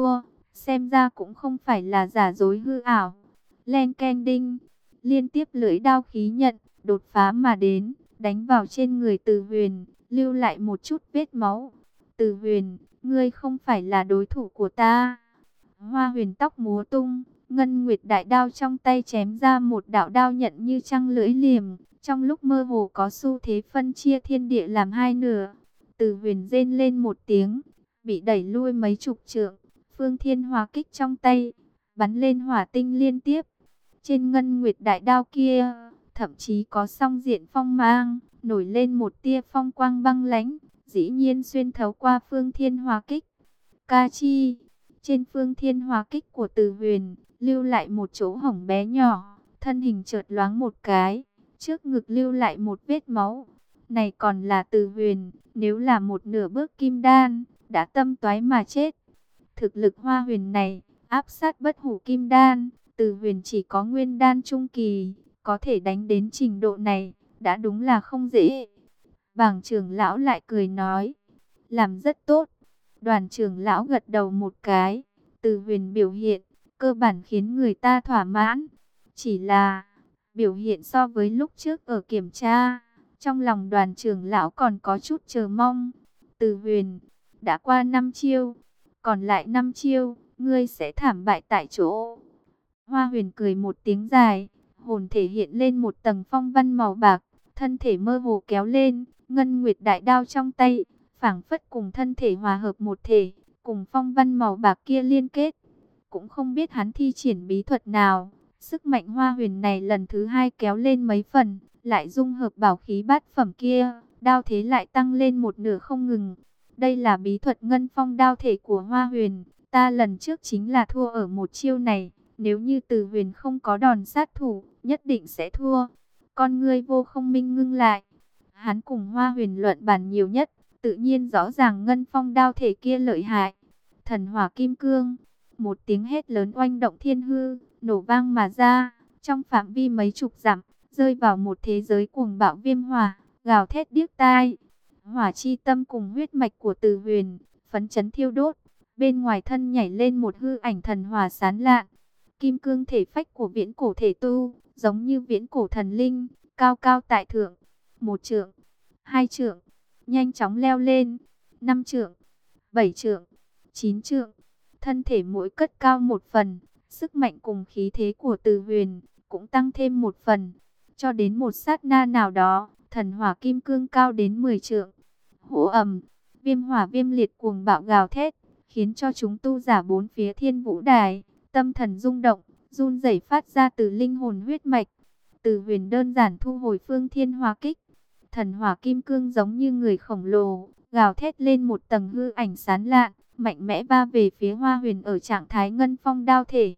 xem ra cũng không phải là giả dối hư ảo. Len ken đinh, liên tiếp lưỡi đao khí nhận, đột phá mà đến, đánh vào trên người Từ Huyền, lưu lại một chút vết máu. Từ Huyền, ngươi không phải là đối thủ của ta. Hoa Huyền tóc múa tung, ngân nguyệt đại đao trong tay chém ra một đạo đao nhận như trăng lưỡi liềm, trong lúc mơ hồ có xu thế phân chia thiên địa làm hai nửa. Từ Huyền rên lên một tiếng, bị đẩy lui mấy chục trượng, Phương Thiên Hỏa kích trong tay, bắn lên hỏa tinh liên tiếp. Trên ngân nguyệt đại đao kia, thậm chí có song diện phong mang, nổi lên một tia phong quang băng lãnh, dĩ nhiên xuyên thấu qua Phương Thiên Hỏa kích. Ca chi, trên Phương Thiên Hỏa kích của Từ Huyền, lưu lại một chỗ hổng bé nhỏ, thân hình chợt loáng một cái, trước ngực lưu lại một vết máu. Này còn là Từ Huyền, nếu là một nửa bước kim đan, đã tâm toái mà chết. Thực lực Hoa Huyền này, áp sát bất hủ kim đan, Từ Huyền chỉ có nguyên đan trung kỳ, có thể đánh đến trình độ này, đã đúng là không dễ. Bàng trưởng lão lại cười nói, làm rất tốt. Đoàn trưởng lão gật đầu một cái, Từ Huyền biểu hiện, cơ bản khiến người ta thỏa mãn. Chỉ là, biểu hiện so với lúc trước ở kiểm tra, trong lòng đoàn trưởng lão còn có chút chờ mong. Từ Huyền, đã qua năm chiêu, còn lại năm chiêu, ngươi sẽ thảm bại tại chỗ. Hoa Huyền cười một tiếng dài, hồn thể hiện lên một tầng phong văn màu bạc, thân thể mơ hồ kéo lên, ngân nguyệt đại đao trong tay, phảng phất cùng thân thể hòa hợp một thể, cùng phong văn màu bạc kia liên kết. Cũng không biết hắn thi triển bí thuật nào, sức mạnh Hoa Huyền này lần thứ hai kéo lên mấy phần, lại dung hợp bảo khí bát phẩm kia, đao thế lại tăng lên một nửa không ngừng. Đây là bí thuật ngân phong đao thể của Hoa Huyền, ta lần trước chính là thua ở một chiêu này, nếu như Từ Huyền không có đòn sát thủ, nhất định sẽ thua. Con ngươi Vô Không Minh ngưng lại, hắn cùng Hoa Huyền luận bàn nhiều nhất, tự nhiên rõ ràng ngân phong đao thể kia lợi hại. Thần hỏa kim cương, một tiếng hét lớn oanh động thiên hư, nổ vang mà ra, trong phạm vi mấy chục dặm, rơi vào một thế giới cuồng bạo viêm hỏa, gào thét điếc tai. Hỏa chi tâm cùng huyết mạch của Từ Huyền, phấn chấn thiêu đốt, bên ngoài thân nhảy lên một hư ảnh thần hỏa sáng lạn. Kim cương thể phách của viễn cổ thể tu, giống như viễn cổ thần linh, cao cao tại thượng. Một trượng, hai trượng, nhanh chóng leo lên, năm trượng, bảy trượng, chín trượng. Thân thể mỗi cất cao một phần, sức mạnh cùng khí thế của Từ Huyền cũng tăng thêm một phần. Cho đến một sát na nào đó, thần hỏa kim cương cao đến mười trượng. Hổ ầm, viêm hỏa viêm liệt cuồng bạo gào thét, khiến cho chúng tu giả bốn phía thiên vũ đài, tâm thần rung động, run rẩy phát ra từ linh hồn huyết mạch. Từ Huyền đơn giản thu hồi Phương Thiên Hỏa kích. Thần hỏa kim cương giống như người khổng lồ, gào thét lên một tầng hư ảnh sáng lạn, mạnh mẽ va về phía Hoa Huyền ở trạng thái ngân phong đao thể.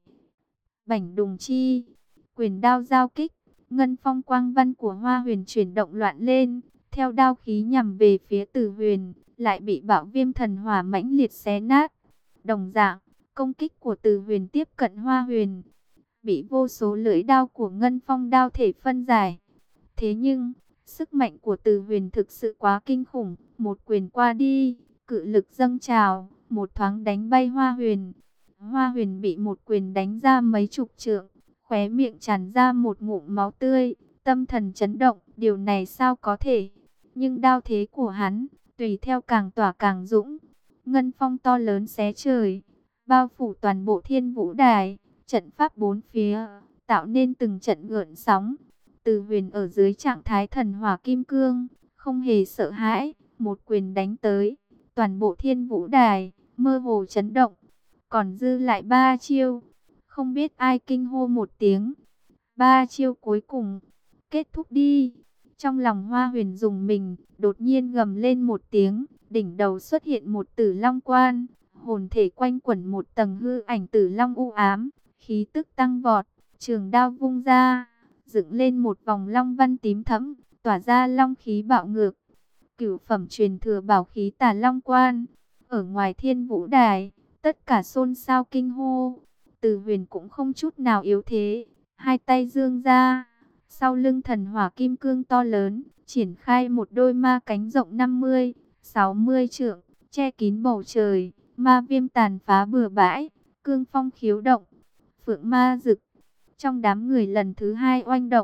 Bảnh đùng chi, quyền đao giao kích, ngân phong quang văn của Hoa Huyền chuyển động loạn lên, theo đao khí nhằm về phía Từ Huyền, lại bị bạo viêm thần hỏa mãnh liệt xé nát. Đồng dạng, công kích của Từ Huyền tiếp cận Hoa Huyền, bị vô số lưỡi đao của ngân phong đao thể phân giải. Thế nhưng, sức mạnh của Từ Huyền thực sự quá kinh khủng, một quyền qua đi, cự lực dâng trào, một thoáng đánh bay Hoa Huyền. Hoa Huyền bị một quyền đánh ra mấy chục trượng, khóe miệng tràn ra một ngụm máu tươi, tâm thần chấn động, điều này sao có thể? Nhưng đao thế của hắn, tùy theo càng tỏa càng dũng. Ngân phong to lớn xé trời, bao phủ toàn bộ thiên vũ đài, trận pháp bốn phía, tạo nên từng trận gợn sóng. Từ Huyền ở dưới trạng thái thần hỏa kim cương, không hề sợ hãi, một quyền đánh tới, toàn bộ thiên vũ đài, mơ hồ chấn động. Còn dư lại ba chiêu, không biết ai kinh hô một tiếng. Ba chiêu cuối cùng, kết thúc đi. Trong lòng Hoa Huyền dùng mình, đột nhiên gầm lên một tiếng, đỉnh đầu xuất hiện một tử long quan, hồn thể quanh quẩn một tầng hư ảnh tử long u ám, khí tức tăng vọt, trường đao vung ra, dựng lên một vòng long văn tím thẫm, tỏa ra long khí bạo ngược. Cửu phẩm truyền thừa bảo khí Tà Long Quan, ở ngoài thiên vũ đài, tất cả xôn xao kinh hô. Từ Huyền cũng không chút nào yếu thế, hai tay giương ra, sau lưng thần hỏa kim cương to lớn, triển khai một đôi ma cánh rộng năm mươi, sáu mươi trượng, che kín bầu trời, ma viêm tàn phá bừa bãi, cương phong khiếu động, phượng ma dực. Trong đám người lần thứ hai oanh động,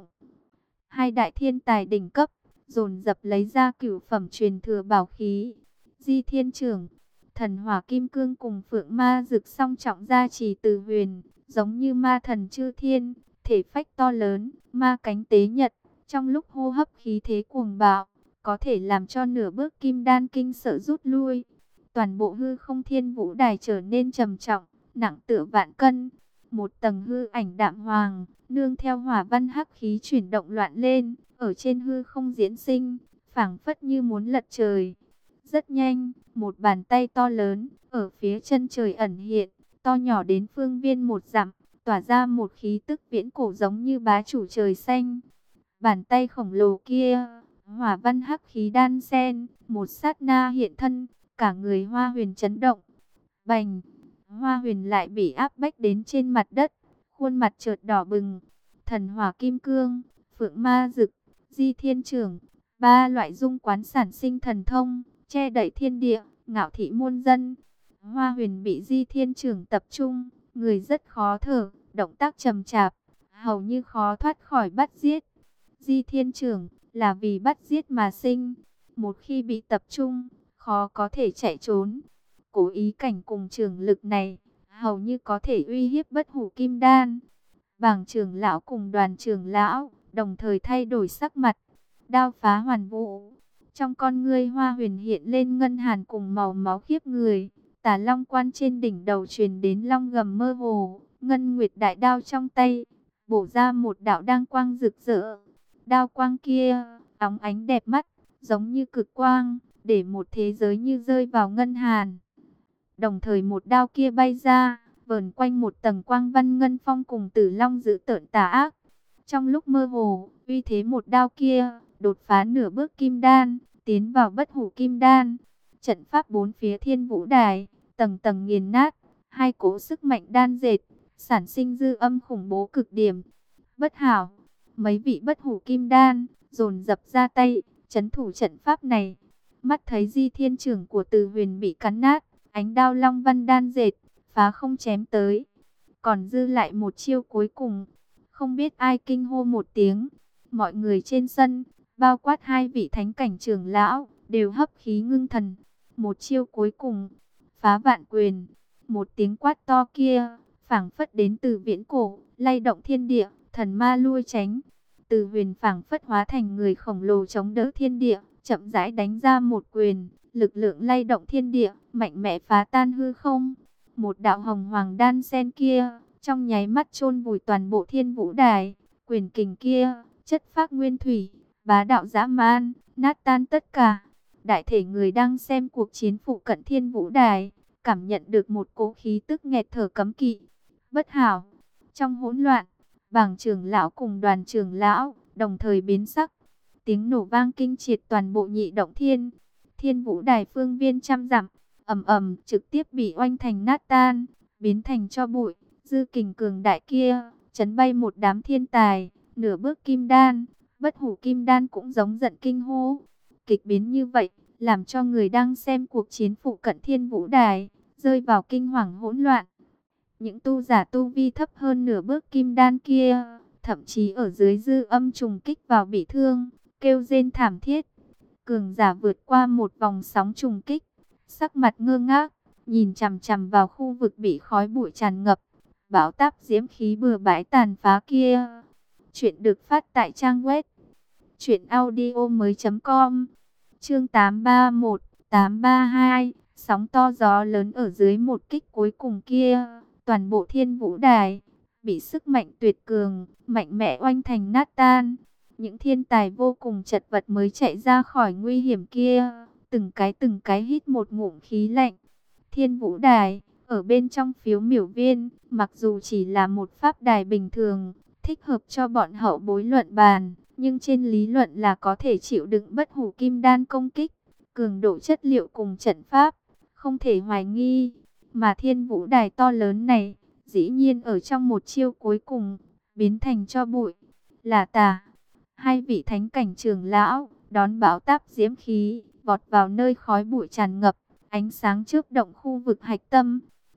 hai đại thiên tài đỉnh cấp dồn dập lấy ra cửu phẩm truyền thừa bảo khí. Di Thiên Trưởng, thần hỏa kim cương cùng phượng ma dực song trọng gia trì từ huyền, giống như ma thần chư thiên, thể phách to lớn, ma cánh tế nhật, trong lúc hô hấp khí thế cuồng bạo, có thể làm cho nửa bước kim đan kinh sợ rút lui. Toàn bộ hư không thiên vũ đài trở nên trầm trọng, nặng tựa vạn cân. Một tầng hư ảnh đạm hoàng, nương theo hỏa văn hắc khí chuyển động loạn lên, ở trên hư không diễn sinh, phảng phất như muốn lật trời. Rất nhanh, một bàn tay to lớn, ở phía chân trời ẩn hiện, to nhỏ đến phương viên một dặm, tỏa ra một khí tức viễn cổ giống như bá chủ trời xanh. Bàn tay khổng lồ kia, hỏa văn hắc khí đan xen, một sát na hiện thân, cả người Hoa Huyền chấn động. Bành! Hoa Huyền lại bị áp bách đến trên mặt đất, khuôn mặt chợt đỏ bừng. Thần hỏa kim cương, phượng ma dực, Di Thiên Trưởng, ba loại dung quán sản sinh thần thông, che đậy thiên địa, ngạo thị muôn dân. Hoa Huyền bị Di Thiên Trưởng tập trung, người rất khó thở, động tác trầm chạp, hầu như khó thoát khỏi bắt giết. Di Thiên Trưởng là vì bắt giết mà sinh, một khi bị tập trung, khó có thể chạy trốn. Cố ý cảnh cùng trưởng lực này, hầu như có thể uy hiếp bất hủ kim đan. Bàng trưởng lão cùng đoàn trưởng lão đồng thời thay đổi sắc mặt. Đao phá hoàn vũ, trong con ngươi Hoa Huyền hiện lên ngân hàn cùng màu máu khiếp người. Tà long quan trên đỉnh đầu truyền đến long gầm mơ hồ, ngân nguyệt đại đao trong tay bổ ra một đạo đăng quang rực rỡ. Đao quang kia óng ánh đẹp mắt, giống như cực quang, để một thế giới như rơi vào ngân hàn. Đồng thời một đao kia bay ra, vờn quanh một tầng quang văn ngân phong cùng tử long dữ tợn tà ác. Trong lúc mơ hồ, uy thế một đao kia đột phá nửa bước kim đan, tiến vào bất hủ kim đan. Trận pháp bốn phía thiên vũ đài, tầng tầng nghiền nát, hai cỗ sức mạnh đan dệt, sản sinh dư âm khủng bố cực điểm. Bất hảo, mấy vị bất hủ kim đan dồn dập ra tay, trấn thủ trận pháp này. Mắt thấy Di Thiên Trưởng của Từ Huyền bị cắn nát, ánh đao long văn đan dệt, phá không chém tới. Còn dư lại một chiêu cuối cùng, không biết ai kinh hô một tiếng. Mọi người trên sân, bao quát hai vị thánh cảnh trưởng lão, đều hấp khí ngưng thần. Một chiêu cuối cùng, phá vạn quyền. Một tiếng quát to kia, phảng phất đến từ viễn cổ, lay động thiên địa, thần ma lui tránh. Từ Huyền phảng phất hóa thành người khổng lồ chống đỡ thiên địa, chậm rãi đánh ra một quyền, lực lượng lay động thiên địa, mạnh mẽ phá tan hư không. Một đạo hồng hoàng đan sen kia, trong nháy mắt chôn vùi toàn bộ thiên vũ đài. Quyền kình kia, chất phác nguyên thủy, bá đạo dã man, nát tan tất cả. Đại thể người đang xem cuộc chiến phụ cận thiên vũ đài, cảm nhận được một cỗ khí tức nghẹt thở cấm kỵ. Bất hảo, trong hỗn loạn, Bàng trưởng lão cùng đoàn trưởng lão đồng thời biến sắc. Tiếng nổ vang kinh triệt toàn bộ nhị động thiên. Thiên vũ đài phương viên trăm dặm, ầm ầm trực tiếp bị oanh thành nát tan, biến thành tro bụi. Dư kình cường đại kia, chấn bay một đám thiên tài, nửa bước kim đan, bất hủ kim đan cũng giống giận kinh hô. Kịch biến như vậy, làm cho người đang xem cuộc chiến phụ cận thiên vũ đài, rơi vào kinh hoàng hỗn loạn. Những tu giả tu vi thấp hơn nửa bước kim đan kia, thậm chí ở dưới dư âm trùng kích vào bị thương, kêu rên thảm thiết. Cường giả vượt qua một vòng sóng trùng kích, sắc mặt ngơ ngác, nhìn chằm chằm vào khu vực bị khói bụi tràn ngập, bão táp diễm khí bừa bãi tàn phá kia. Chuyện được phát tại trang web truyện audio mới chấm com. Chương tám ba mốt, tám ba hai, sóng to gió lớn ở dưới một kích cuối cùng kia, toàn bộ thiên vũ đài bị sức mạnh tuyệt cường, mạnh mẽ oanh thành nát tan. Những thiên tài vô cùng chật vật mới chạy ra khỏi nguy hiểm kia, từng cái từng cái hít một ngụm khí lạnh. Thiên vũ đài, ở bên trong phiếu miểu viên, mặc dù chỉ là một pháp đài bình thường, thích hợp cho bọn hậu bối luận bàn, nhưng trên lý luận là có thể chịu đựng bất hủ kim đan công kích. Cường độ chất liệu cùng trận pháp, không thể hoài nghi. Mà thiên vũ đài to lớn này, dĩ nhiên ở trong một chiêu cuối cùng, biến thành tro bụi. Là tà. Hai vị thánh cảnh trưởng lão, đón bão táp diễm khí, vọt vào nơi khói bụi tràn ngập, ánh sáng chớp động khu vực hạch tâm.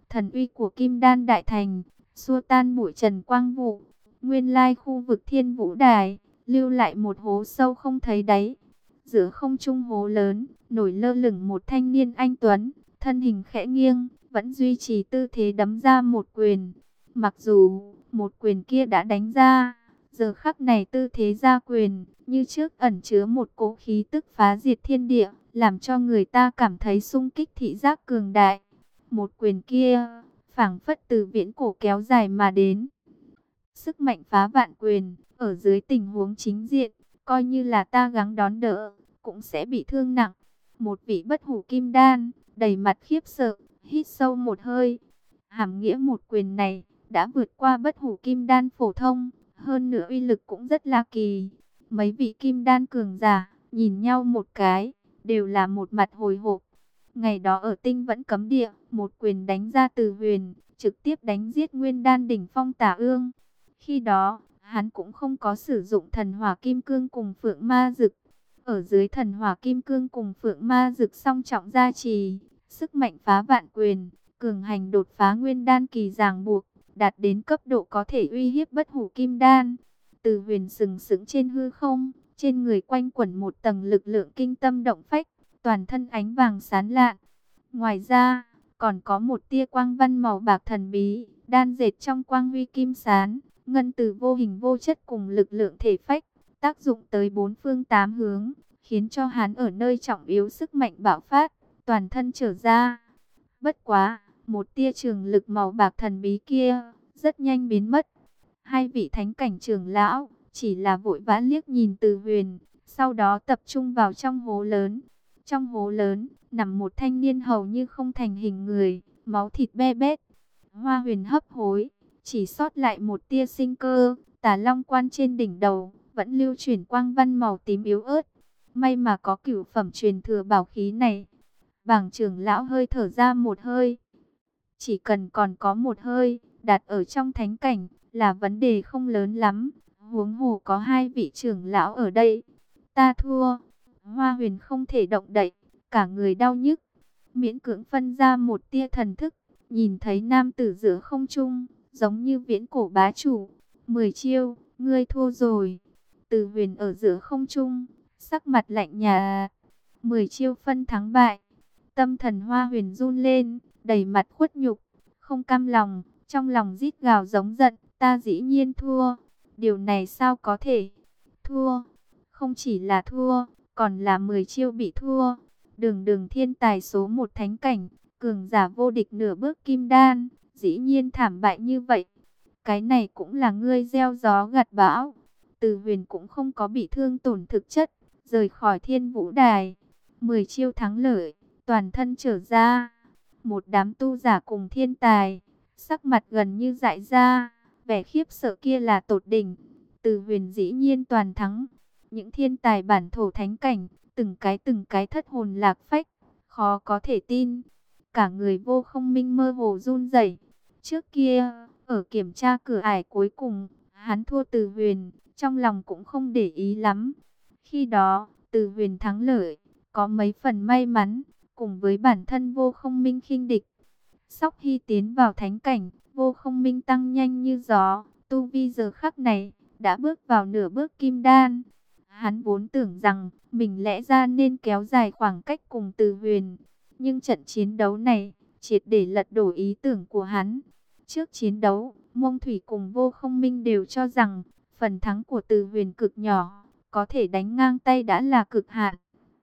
thần uy của Kim Đan Đại Thành, xua tan bụi trần quang vụ. Nguyên lai khu vực Thiên Vũ Đài, lưu lại một hố sâu không thấy đáy. Giữa không trung hố lớn, nổi lơ lửng một thanh niên anh tuấn, thân hình khẽ nghiêng, vẫn duy trì tư thế đấm ra một quyền. Mặc dù một quyền kia đã đánh ra, giờ khắc này tư thế ra quyền, như trước ẩn chứa một cỗ khí tức phá diệt thiên địa, làm cho người ta cảm thấy xung kích thị giác cường đại. Một quyền kia, phảng phất từ viễn cổ kéo dài mà đến. Sức mạnh phá vạn quyền, ở dưới tình huống chính diện, coi như là ta gắng đón đỡ, cũng sẽ bị thương nặng. Một vị bất hủ kim đan, đầy mặt khiếp sợ, hít sâu một hơi. Hàm nghĩa một quyền này, đã vượt qua bất hủ kim đan phổ thông, hơn nữa uy lực cũng rất là kỳ. Mấy vị kim đan cường giả, nhìn nhau một cái, đều là một mặt hồi hộp. Ngày đó ở Tinh Vẫn Cấm Địa, một quyền đánh ra từ huyền, trực tiếp đánh giết nguyên đan đỉnh phong Tả Ương. Khi đó, hắn cũng không có sử dụng thần hỏa kim cương cùng phượng ma dực. Ở dưới thần hỏa kim cương cùng phượng ma dực song trọng gia trì, sức mạnh phá vạn quyền, cường hành đột phá nguyên đan kỳ ràng buộc, đạt đến cấp độ có thể uy hiếp bất hủ kim đan. Từ huyền sừng sững trên hư không, trên người quanh quẩn một tầng lực lượng kinh tâm động phách, toàn thân ánh vàng sáng lạn. Ngoài ra, còn có một tia quang văn màu bạc thần bí, đan dệt trong quang huy kim sáng, ngân từ vô hình vô chất cùng lực lượng thể phách, tác dụng tới bốn phương tám hướng, khiến cho hắn ở nơi trọng yếu sức mạnh bạo phát, toàn thân trở ra. Bất quá, một tia trường lực màu bạc thần bí kia, rất nhanh biến mất. Hai vị thánh cảnh trưởng lão, chỉ là vội vã liếc nhìn Từ Huyền, sau đó tập trung vào trong hố lớn. Trong hố lớn, nằm một thanh niên hầu như không thành hình người, máu thịt be bét. Hoa Huyền hấp hối, chỉ sót lại một tia sinh cơ, Tà Long quan trên đỉnh đầu, vẫn lưu chuyển quang văn màu tím yếu ớt. May mà có cửu phẩm truyền thừa bảo khí này. Bàng trưởng lão hơi thở ra một hơi. Chỉ cần còn có một hơi, đạt ở trong thánh cảnh, là vấn đề không lớn lắm. Huống hồ có hai vị trưởng lão ở đây. Ta thua. Hoa Huyền không thể động đậy, cả người đau nhức. Miễn cưỡng phân ra một tia thần thức, nhìn thấy nam tử giữa không trung, giống như viễn cổ bá chủ. Mười chiêu, ngươi thua rồi. Từ Huyền ở giữa không trung, sắc mặt lạnh nhạt. Mười chiêu phân thắng bại. Tâm thần Hoa Huyền run lên, đầy mặt khuất nhục, không cam lòng, trong lòng rít gào giống giận, ta dĩ nhiên thua. Điều này sao có thể? Thua, không chỉ là thua, còn là mười chiêu bị thua. Đường Đường thiên tài số một thánh cảnh, cường giả vô địch nửa bước kim đan, dĩ nhiên thảm bại như vậy. Cái này cũng là ngươi gieo gió gặt bão. Từ Huyền cũng không có bị thương tổn thực chất, rời khỏi Thiên Vũ Đài. Mười chiêu thắng lợi, toàn thân trở ra. Một đám tu giả cùng thiên tài, sắc mặt gần như dại ra, vẻ khiếp sợ kia là tột đỉnh. Từ Huyền dĩ nhiên toàn thắng. Những thiên tài bản thổ thánh cảnh, từng cái từng cái thất hồn lạc phách, khó có thể tin. Cả người Vô Không Minh mơ hồ run rẩy. Trước kia, ở kiểm tra cửa ải cuối cùng, hắn thua Từ Huyền, trong lòng cũng không để ý lắm. Khi đó, Từ Huyền thắng lợi, có mấy phần may mắn, cùng với bản thân Vô Không Minh khinh địch. Sóc Hy tiến vào thánh cảnh, Vô Không Minh tăng nhanh như gió, tu vi giờ khắc này, đã bước vào nửa bước kim đan. Hắn vốn tưởng rằng, mình lẽ ra nên kéo dài khoảng cách cùng Từ Huyền. Nhưng trận chiến đấu này, triệt để lật đổ ý tưởng của hắn. Trước chiến đấu, Mông Thủy cùng Vô Không Minh đều cho rằng, phần thắng của Từ Huyền cực nhỏ, có thể đánh ngang tay đã là cực hạn.